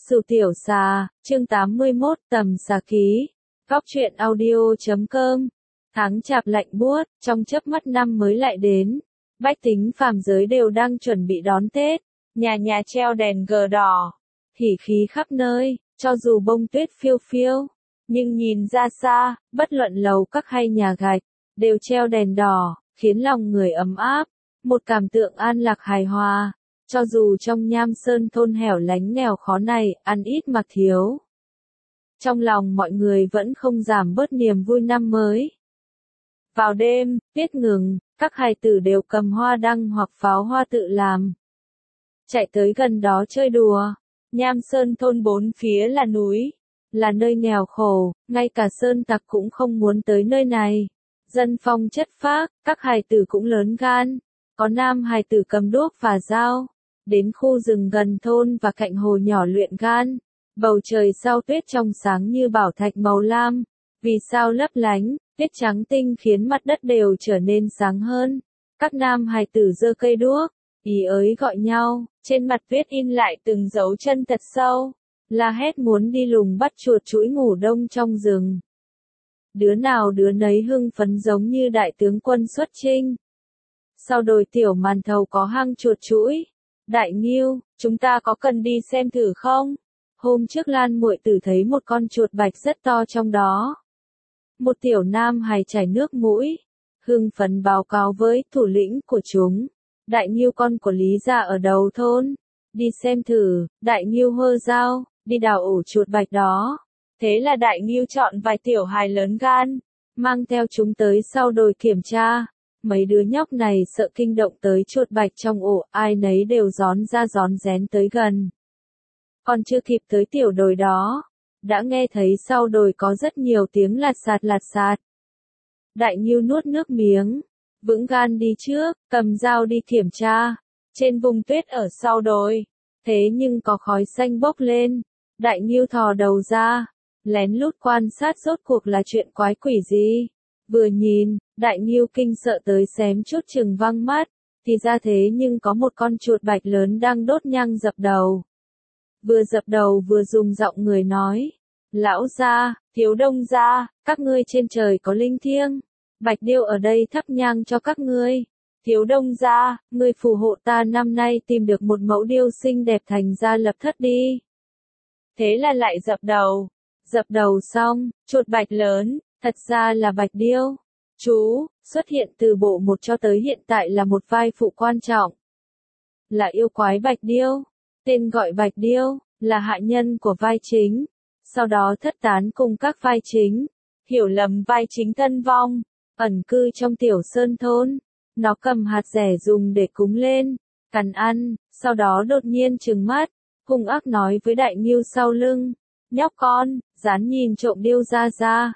Sủ tiểu xà, chương 81, tầm xà ký. Góc truyện audio.com. Tháng chạp lạnh buốt, trong chớp mắt năm mới lại đến. Bách tính phàm giới đều đang chuẩn bị đón Tết. Nhà nhà treo đèn cờ đỏ. Hỉ khí khắp nơi, cho dù bông tuyết phiêu phiêu. Nhưng nhìn ra xa, bất luận lầu các hay nhà gạch, đều treo đèn đỏ, khiến lòng người ấm áp. Một cảm tượng an lạc hài hòa. Cho dù trong Nham Sơn thôn hẻo lánh nghèo khó này, ăn ít mặc thiếu. Trong lòng mọi người vẫn không giảm bớt niềm vui năm mới. Vào đêm, tuyết ngừng, các hài tử đều cầm hoa đăng hoặc pháo hoa tự làm. Chạy tới gần đó chơi đùa. Nham Sơn thôn bốn phía là núi, là nơi nghèo khổ, ngay cả sơn tặc cũng không muốn tới nơi này. Dân phong chất phác, các hài tử cũng lớn gan. Có nam hài tử cầm đuốc và dao. Đến khu rừng gần thôn và cạnh hồ nhỏ luyện gan. Bầu trời sau tuyết trong sáng như bảo thạch màu lam. Vì sao lấp lánh, tuyết trắng tinh khiến mặt đất đều trở nên sáng hơn. Các nam hài tử giơ cây đuốc, ý ới gọi nhau, trên mặt tuyết in lại từng dấu chân thật sâu. La hét muốn đi lùng bắt chuột chuỗi ngủ đông trong rừng. Đứa nào đứa nấy hưng phấn giống như đại tướng quân xuất chinh. Sau đồi tiểu màn thầu có hang chuột chuỗi. Đại Nghiêu, chúng ta có cần đi xem thử không? Hôm trước Lan muội tử thấy một con chuột bạch rất to trong đó. Một tiểu nam hài chảy nước mũi, hưng phấn báo cáo với thủ lĩnh của chúng. Đại Nghiêu con của Lý gia ở đầu thôn. Đi xem thử, Đại Nghiêu hơ dao, đi đào ổ chuột bạch đó. Thế là Đại Nghiêu chọn vài tiểu hài lớn gan, mang theo chúng tới sau đồi kiểm tra. Mấy đứa nhóc này sợ kinh động tới chuột bạch trong ổ, ai nấy đều rón ra rón rén tới gần. Còn chưa kịp tới tiểu đồi đó, đã nghe thấy sau đồi có rất nhiều tiếng lạt sạt. Đại Nghiêu nuốt nước miếng, vững gan đi trước, cầm dao đi kiểm tra. Trên vùng tuyết ở sau đồi, thế nhưng có khói xanh bốc lên. Đại Nghiêu thò đầu ra, lén lút quan sát rốt cuộc là chuyện quái quỷ gì. Vừa nhìn, Đại Nghiêu kinh sợ tới xém chút chừng văng mắt, thì ra thế nhưng có một con chuột bạch lớn đang đốt nhang dập đầu. Vừa dập đầu vừa dùng giọng người nói, lão gia, thiếu đông gia, các ngươi trên trời có linh thiêng, bạch điêu ở đây thắp nhang cho các ngươi. Thiếu đông gia, ngươi phù hộ ta năm nay tìm được một mẫu điêu xinh đẹp thành ra lập thất đi. Thế là lại dập đầu xong, chuột bạch lớn, thật ra là bạch điêu. Chú, xuất hiện từ bộ 1 cho tới hiện tại là một vai phụ quan trọng. Là yêu quái bạch điêu. Tên gọi bạch điêu, là hạ nhân của vai chính. Sau đó thất tán cùng các vai chính. Hiểu lầm vai chính thân vong. Ẩn cư trong tiểu sơn thôn. Nó cầm hạt rẻ dùng để cúng lên, cắn ăn, sau đó đột nhiên trừng mắt. Hung ác nói với Đại Nghiêu sau lưng. Nhóc con, dám nhìn trộm điêu ra.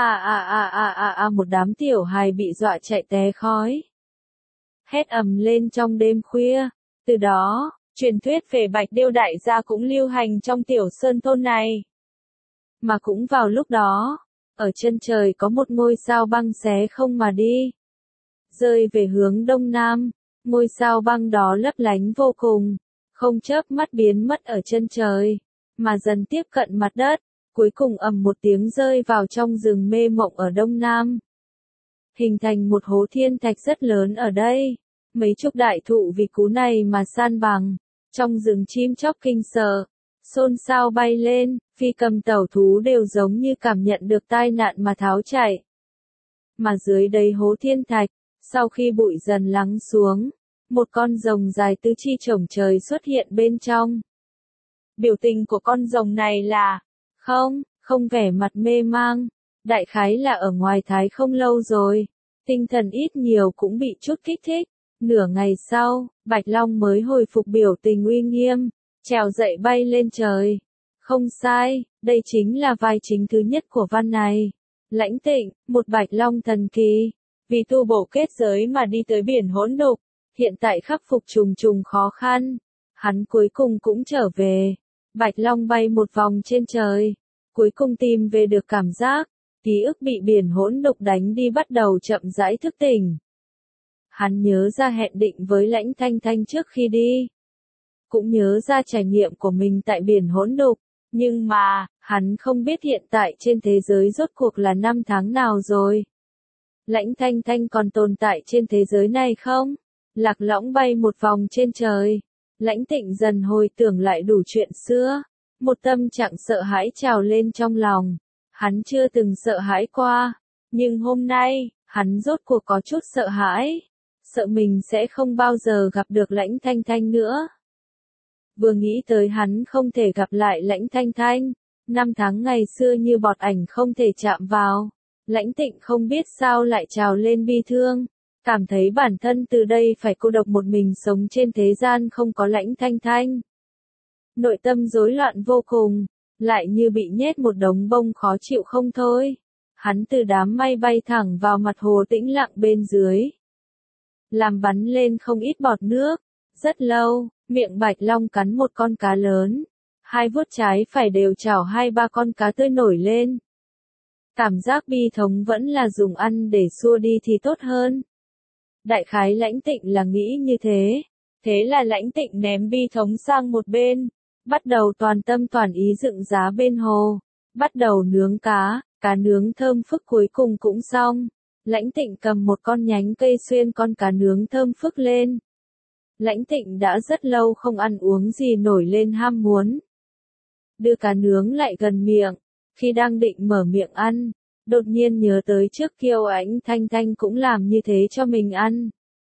Một đám tiểu hài bị dọa chạy té khói. Hét ầm lên trong đêm khuya. Từ đó, truyền thuyết về bạch điêu đại gia cũng lưu hành trong tiểu sơn thôn này. Mà cũng vào lúc đó, ở chân trời có một ngôi sao băng xé không mà đi. Rơi về hướng đông nam, ngôi sao băng đó lấp lánh vô cùng, không chớp mắt biến mất ở chân trời, mà dần tiếp cận mặt đất. Cuối cùng ầm một tiếng rơi vào trong rừng mê mộng ở đông nam. Hình thành một hố thiên thạch rất lớn ở đây. Mấy chục đại thụ vì cú này mà san bằng. Trong rừng chim chóc kinh sợ, xôn xao bay lên, phi cầm tẩu thú đều giống như cảm nhận được tai nạn mà tháo chạy. Mà dưới đầy hố thiên thạch, sau khi bụi dần lắng xuống, một con rồng dài tứ chi chổng trời xuất hiện bên trong. Biểu tình của con rồng này là không vẻ mặt mê mang, đại khái là ở ngoài thái không lâu rồi, tinh thần ít nhiều cũng bị chút kích thích. Nửa ngày sau, Bạch Long mới hồi phục biểu tình uy nghiêm, trèo dậy bay lên trời. Không sai, đây chính là vai chính thứ nhất của văn này. Lãnh Tịnh, một Bạch Long thần kỳ, vì tu bổ kết giới mà đi tới biển hỗn độn, hiện tại khắc phục trùng trùng khó khăn, hắn cuối cùng cũng trở về. Bạch Long bay một vòng trên trời, cuối cùng tìm về được cảm giác, ký ức bị biển hỗn độn đánh đi bắt đầu chậm rãi thức tỉnh. Hắn nhớ ra hẹn định với Lãnh Thanh Thanh trước khi đi. cũng nhớ ra trải nghiệm của mình tại biển hỗn độn. Nhưng mà, hắn không biết hiện tại trên thế giới rốt cuộc là năm tháng nào rồi. Lãnh Thanh Thanh còn tồn tại trên thế giới này không? Lạc Lõng bay một vòng trên trời. Lãnh Tịnh dần hồi tưởng lại đủ chuyện xưa. Một tâm trạng sợ hãi trào lên trong lòng. Hắn chưa từng sợ hãi qua. Nhưng hôm nay, hắn rốt cuộc có chút sợ hãi. Sợ mình sẽ không bao giờ gặp được Lãnh Thanh Thanh nữa. Vừa nghĩ tới hắn không thể gặp lại Lãnh Thanh Thanh. Năm tháng ngày xưa như bọt ảnh không thể chạm vào. Lãnh Tịnh không biết sao lại trào lên bi thương. Cảm thấy bản thân từ đây phải cô độc một mình sống trên thế gian không có Lãnh Thanh Thanh. Nội tâm rối loạn vô cùng, lại như bị nhét một đống bông khó chịu không thôi. Hắn từ đám mây bay thẳng vào mặt hồ tĩnh lặng bên dưới. Làm bắn lên không ít bọt nước. Rất lâu, miệng Bạch Long cắn một con cá lớn. Hai vuốt trái phải đều chảo hai ba con cá tươi nổi lên. Cảm giác bi thống vẫn là dùng ăn để xua đi thì tốt hơn. Đại khái Lãnh Tịnh là nghĩ như thế. Thế là Lãnh Tịnh ném bi thống sang một bên. Bắt đầu toàn tâm toàn ý dựng giá bên hồ. Bắt đầu nướng cá, cá nướng thơm phức cuối cùng cũng xong. Lãnh Tịnh cầm một con nhánh cây xuyên con cá nướng thơm phức lên. Lãnh Tịnh đã rất lâu không ăn uống gì nổi lên ham muốn. Đưa cá nướng lại gần miệng. Khi đang định mở miệng ăn, đột nhiên nhớ tới trước kia Lãnh Thanh Thanh cũng làm như thế cho mình ăn.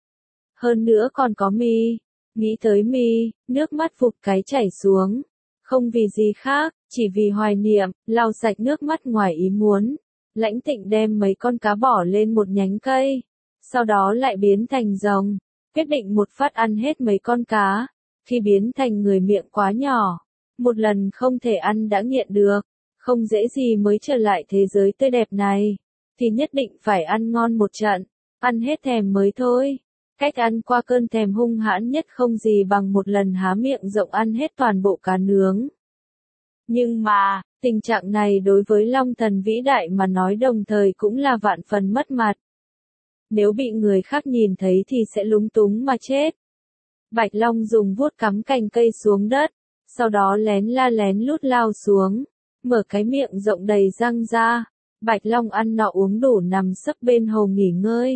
Hơn nữa còn có mì. Nghĩ tới mì, nước mắt vụt cái chảy xuống. Không vì gì khác, chỉ vì hoài niệm, lau sạch nước mắt ngoài ý muốn. Lãnh Tịnh đem mấy con cá bỏ lên một nhánh cây. Sau đó lại biến thành rồng. Quyết định một phát ăn hết mấy con cá. Khi biến thành người miệng quá nhỏ. Một lần không thể ăn đã nghiện được. Không dễ gì mới trở lại thế giới tươi đẹp này. Thì nhất định phải ăn ngon một trận. Ăn hết thèm mới thôi. Cách ăn qua cơn thèm hung hãn nhất không gì bằng một lần há miệng rộng ăn hết toàn bộ cá nướng. Nhưng mà, tình trạng này đối với Long Thần vĩ đại mà nói đồng thời cũng là vạn phần mất mặt. Nếu bị người khác nhìn thấy thì sẽ lúng túng mà chết. Bạch Long dùng vuốt cắm cành cây xuống đất, sau đó lén la lén lút lao xuống, mở cái miệng rộng đầy răng ra. Bạch Long ăn nọ uống đủ nằm sấp bên hồ nghỉ ngơi.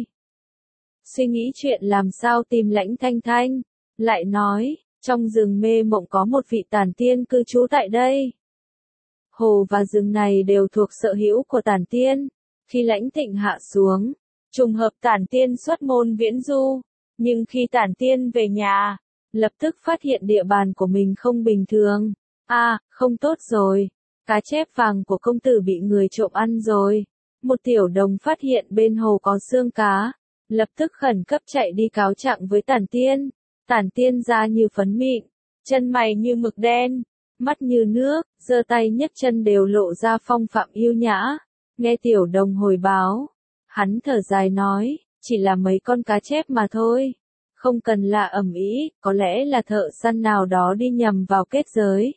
Suy nghĩ chuyện làm sao tìm Lãnh Thanh Thanh, lại nói, trong rừng mê mộng có một vị tản tiên cư trú tại đây. Hồ và rừng này đều thuộc sở hữu của tản tiên. Khi Lãnh Tịnh hạ xuống, trùng hợp tản tiên xuất môn viễn du, nhưng khi tản tiên về nhà, lập tức phát hiện địa bàn của mình không bình thường. Không tốt rồi, cá chép vàng của công tử bị người trộm ăn rồi. Một tiểu đồng phát hiện bên hồ có xương cá. Lập tức khẩn cấp chạy đi cáo trạng với Tản Tiên. Tản Tiên da như phấn mịn, chân mày như mực đen, mắt như nước, giơ tay nhấc chân đều lộ ra phong phạm yêu nhã. Nghe tiểu đồng hồi báo, hắn thở dài nói, chỉ là mấy con cá chép mà thôi. Không cần là ầm ĩ, có lẽ là thợ săn nào đó đi nhầm vào kết giới.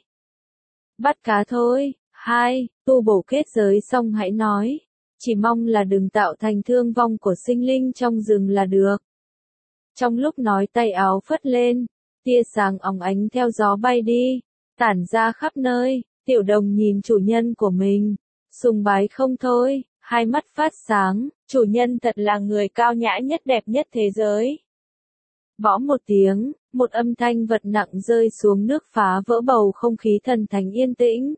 Bắt cá thôi. 2. Tu bổ kết giới xong hãy nói. Chỉ mong là đừng tạo thành thương vong của sinh linh trong rừng là được. Trong lúc nói tay áo phất lên, tia sáng óng ánh theo gió bay đi, tản ra khắp nơi. Tiểu đồng nhìn chủ nhân của mình, sùng bái không thôi, hai mắt phát sáng, chủ nhân thật là người cao nhã nhất đẹp nhất thế giới. Bõ một tiếng, một âm thanh vật nặng rơi xuống nước phá vỡ bầu không khí thần thánh yên tĩnh.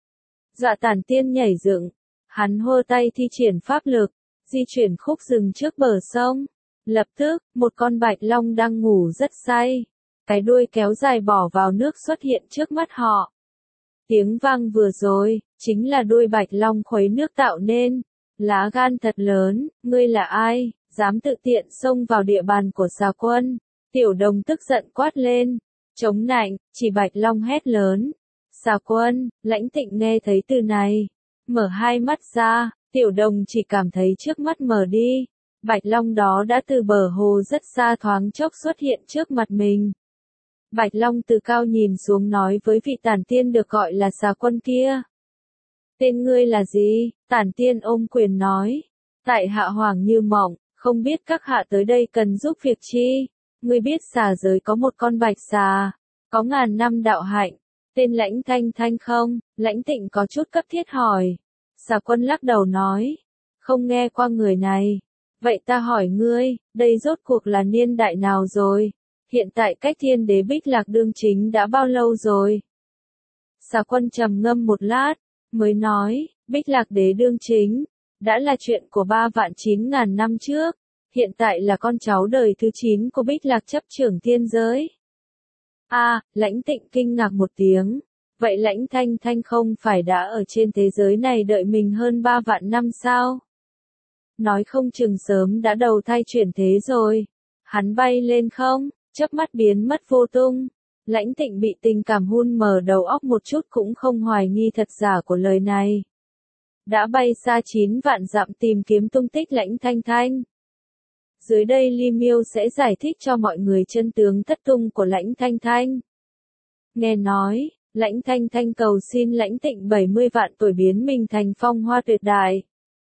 Dọa Tản Tiên nhảy dựng, hắn hô tay thi triển pháp lực, di chuyển khúc rừng trước bờ sông. Lập tức, một con bạch long đang ngủ rất say, cái đuôi kéo dài bỏ vào nước xuất hiện trước mắt họ. Tiếng vang vừa rồi, chính là đuôi bạch long khuấy nước tạo nên. Lá gan thật lớn, ngươi là ai, dám tự tiện xông vào địa bàn của Xà Quân. Tiểu đồng tức giận quát lên, chống nạnh, chỉ bạch long hét lớn. Xà Quân, Lãnh Tịnh nghe thấy từ này, mở hai mắt ra, tiểu đồng chỉ cảm thấy trước mắt mở đi. Bạch long đó đã từ bờ hồ rất xa thoáng chốc xuất hiện trước mặt mình. Bạch long từ cao nhìn xuống nói với vị Tản Tiên được gọi là Xà Quân kia. Tên ngươi là gì? Tản Tiên ôm quyền nói. Tại hạ Hoàng Như Mộng, không biết các hạ tới đây cần giúp việc chi? Ngươi biết xà giới có một con bạch xà, Có ngàn năm đạo hạnh, tên Lãnh Thanh Thanh không? Lãnh Tịnh có chút cấp thiết hỏi. Xà Quân lắc đầu nói, không nghe qua người này. Vậy ta hỏi ngươi, đây rốt cuộc là niên đại nào rồi? Hiện tại cách Thiên Đế Bích Lạc đương chính đã bao lâu rồi? Xà Quân trầm ngâm một lát, mới nói, Bích Lạc Đế đương chính, đã là chuyện của 3.900.000 năm trước, hiện tại là con cháu đời thứ 9 của Bích Lạc chấp trưởng thiên giới. Lãnh Tịnh kinh ngạc một tiếng, vậy Lãnh Thanh Thanh không phải đã ở trên thế giới này đợi mình hơn 3 vạn năm sao? Nói không chừng sớm đã đầu thai chuyển thế rồi. Hắn bay lên không, chớp mắt biến mất vô tung. Lãnh Tịnh bị tình cảm hun mờ đầu óc một chút cũng không hoài nghi thật giả của lời này. Đã bay xa 9 vạn dặm tìm kiếm tung tích Lãnh Thanh Thanh. Dưới đây Ly Miêu sẽ giải thích cho mọi người chân tướng thất tung của Lãnh Thanh Thanh. Nghe nói, Lãnh Thanh Thanh cầu xin Lãnh Tịnh 70 vạn tuổi biến mình thành phong hoa tuyệt đại.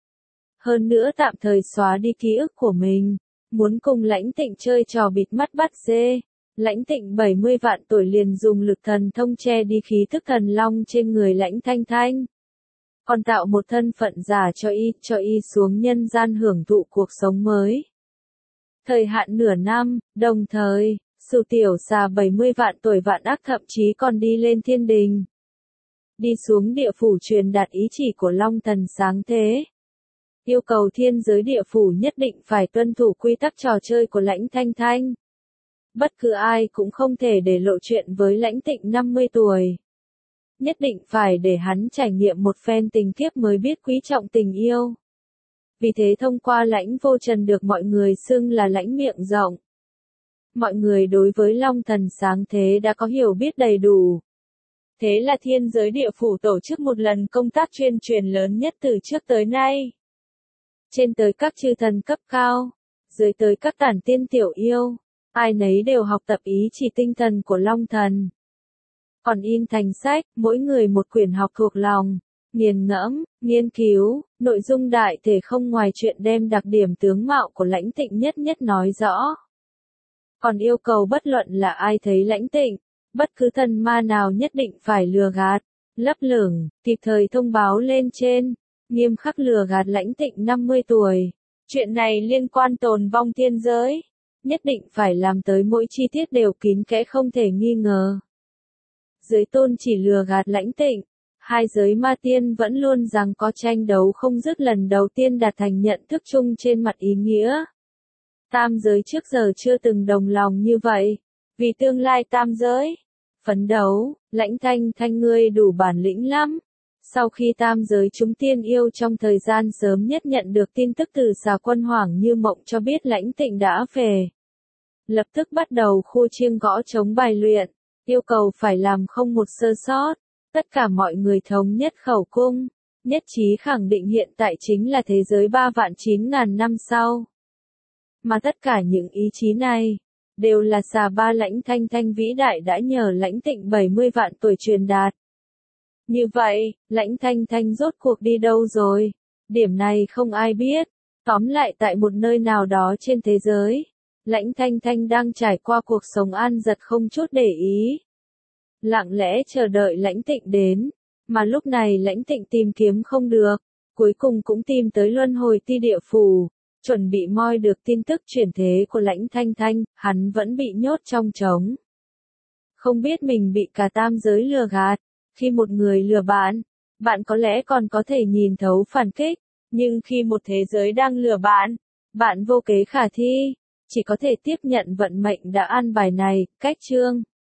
Hơn nữa tạm thời xóa đi ký ức của mình, muốn cùng Lãnh Tịnh chơi trò bịt mắt bắt dê. Lãnh Tịnh 70 vạn tuổi liền dùng lực thần thông che đi khí thức thần long trên người Lãnh Thanh Thanh. Còn tạo một thân phận giả cho y xuống nhân gian hưởng thụ cuộc sống mới. Thời hạn nửa năm, đồng thời, Sửu tiểu xà 70 vạn tuổi vạn ác thậm chí còn đi lên thiên đình. Đi xuống địa phủ truyền đạt ý chỉ của Long Thần sáng thế. Yêu cầu thiên giới địa phủ nhất định phải tuân thủ quy tắc trò chơi của Lãnh Thanh Thanh. Bất cứ ai cũng không thể để lộ chuyện với Lãnh Tịnh 50 tuổi. Nhất định phải để hắn trải nghiệm một phen tình kiếp mới biết quý trọng tình yêu. Vì thế thông qua Lãnh Vô Trần được mọi người xưng là Lãnh miệng rộng. Mọi người đối với Long Thần sáng thế đã có hiểu biết đầy đủ. Thế là thiên giới địa phủ tổ chức một lần công tác tuyên truyền lớn nhất từ trước tới nay. Trên tới các chư thần cấp cao, dưới tới các tản tiên tiểu yêu, ai nấy đều học tập ý chỉ tinh thần của Long Thần. Còn in thành sách, mỗi người một quyển học thuộc lòng, nghiền ngẫm, nghiên cứu, nội dung đại thể không ngoài chuyện đem đặc điểm tướng mạo của Lãnh Tịnh nhất nhất nói rõ. Còn yêu cầu bất luận là ai thấy Lãnh Tịnh, bất cứ thần ma nào nhất định phải lừa gạt, lấp lửng, kịp thời thông báo lên trên, nghiêm khắc lừa gạt Lãnh Tịnh 50 tuổi. Chuyện này liên quan tồn vong thiên giới, nhất định phải làm tới mỗi chi tiết đều kín kẽ không thể nghi ngờ. Giới tôn chỉ lừa gạt Lãnh Tịnh, hai giới ma tiên vẫn luôn rằng có tranh đấu không dứt, lần đầu tiên đạt thành nhận thức chung trên mặt ý nghĩa. Tam giới trước giờ chưa từng đồng lòng như vậy, vì tương lai tam giới, phấn đấu, Lãnh Thanh Thanh ngươi đủ bản lĩnh lắm. Sau khi tam giới chúng tiên yêu trong thời gian sớm nhất nhận được tin tức từ Xà Quân Hoảng Như Mộng cho biết Lãnh Tịnh đã về. Lập tức bắt đầu khu chiêng gõ trống bài luyện, yêu cầu phải làm không một sơ sót. Tất cả mọi người thống nhất khẩu cung, nhất trí khẳng định hiện tại chính là thế giới 3.900.000 năm sau. Mà tất cả những ý chí này, đều là xà ba Lãnh Thanh Thanh vĩ đại đã nhờ Lãnh Tịnh 70 vạn tuổi truyền đạt. Như vậy, Lãnh Thanh Thanh rốt cuộc đi đâu rồi? Điểm này không ai biết. Tóm lại tại một nơi nào đó trên thế giới, Lãnh Thanh Thanh đang trải qua cuộc sống an giật không chút để ý. Lặng lẽ chờ đợi Lãnh Tịnh đến, mà lúc này Lãnh Tịnh tìm kiếm không được, cuối cùng cũng tìm tới luân hồi ti địa phủ, chuẩn bị moi được tin tức chuyển thế của Lãnh Thanh Thanh, hắn vẫn bị nhốt trong trống. Không biết mình bị cả tam giới lừa gạt, khi một người lừa bạn, bạn có lẽ còn có thể nhìn thấu phản kích, nhưng khi một thế giới đang lừa bạn, bạn vô kế khả thi, chỉ có thể tiếp nhận vận mệnh đã an bài này, cách chương.